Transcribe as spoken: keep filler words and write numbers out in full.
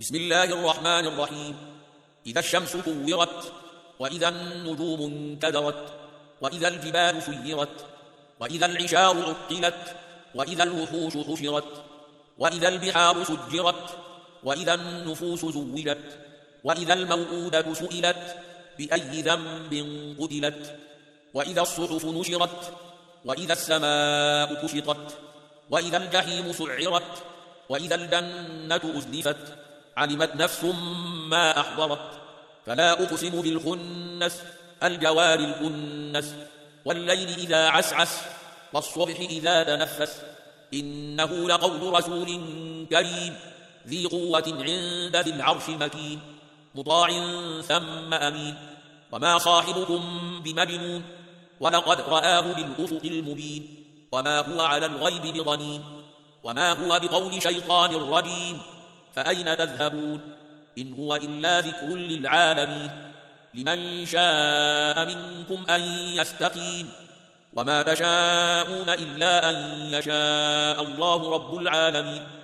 بسم الله الرحمن الرحيم. إذا الشمس كورت، وإذا النجوم انكدرت، وإذا الجبال سيرت، وإذا العشار عطلت، وإذا الوحوش حشرت، وإذا البحار سجرت، وإذا النفوس زوجت، وإذا الموءودة سئلت بأي ذنب قتلت، وإذا الصحف نشرت، وإذا السماء كشطت، وإذا الجحيم سعرت، وإذا الجنة أزلفت، علمت نفس ما أحضرت. فلا أقسم بالخنس، الجوار الكنس، والليل إذا عسعس، والصبح إذا تنفس، إنه لقول رسول كريم ذي قوة عند ذي العرش مكين، مطاع ثم أمين. وما صاحبكم بمجنون، ولقد رآه بالأفق المبين، وما هو على الغيب بضنين، وما هو بقول شيطان رجيم. فأين تذهبون؟ إن هو إلا ذكر للعالمين، لمن شاء منكم أن يستقيم، وما تشاءون إلا أن يشاء الله رب العالمين.